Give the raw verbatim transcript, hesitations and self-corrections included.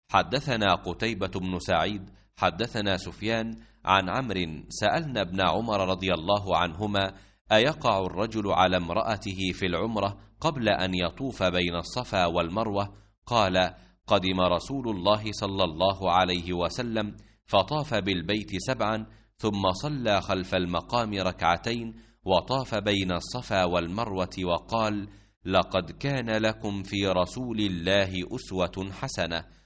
حدثنا قتيبة بن سعيد حدثنا سفيان عن عمرو سألنا ابن عمر رضي الله عنهما: أيقع الرجل على امرأته في العمرة قبل أن يطوف بين الصفا والمروة؟ قال: قدم رسول الله صلى الله عليه وسلم فطاف بالبيت سبعا، ثم صلى خلف المقام ركعتين، وطاف بين الصفا والمروة، وقال: لقد كان لكم في رسول الله أسوة حسنة.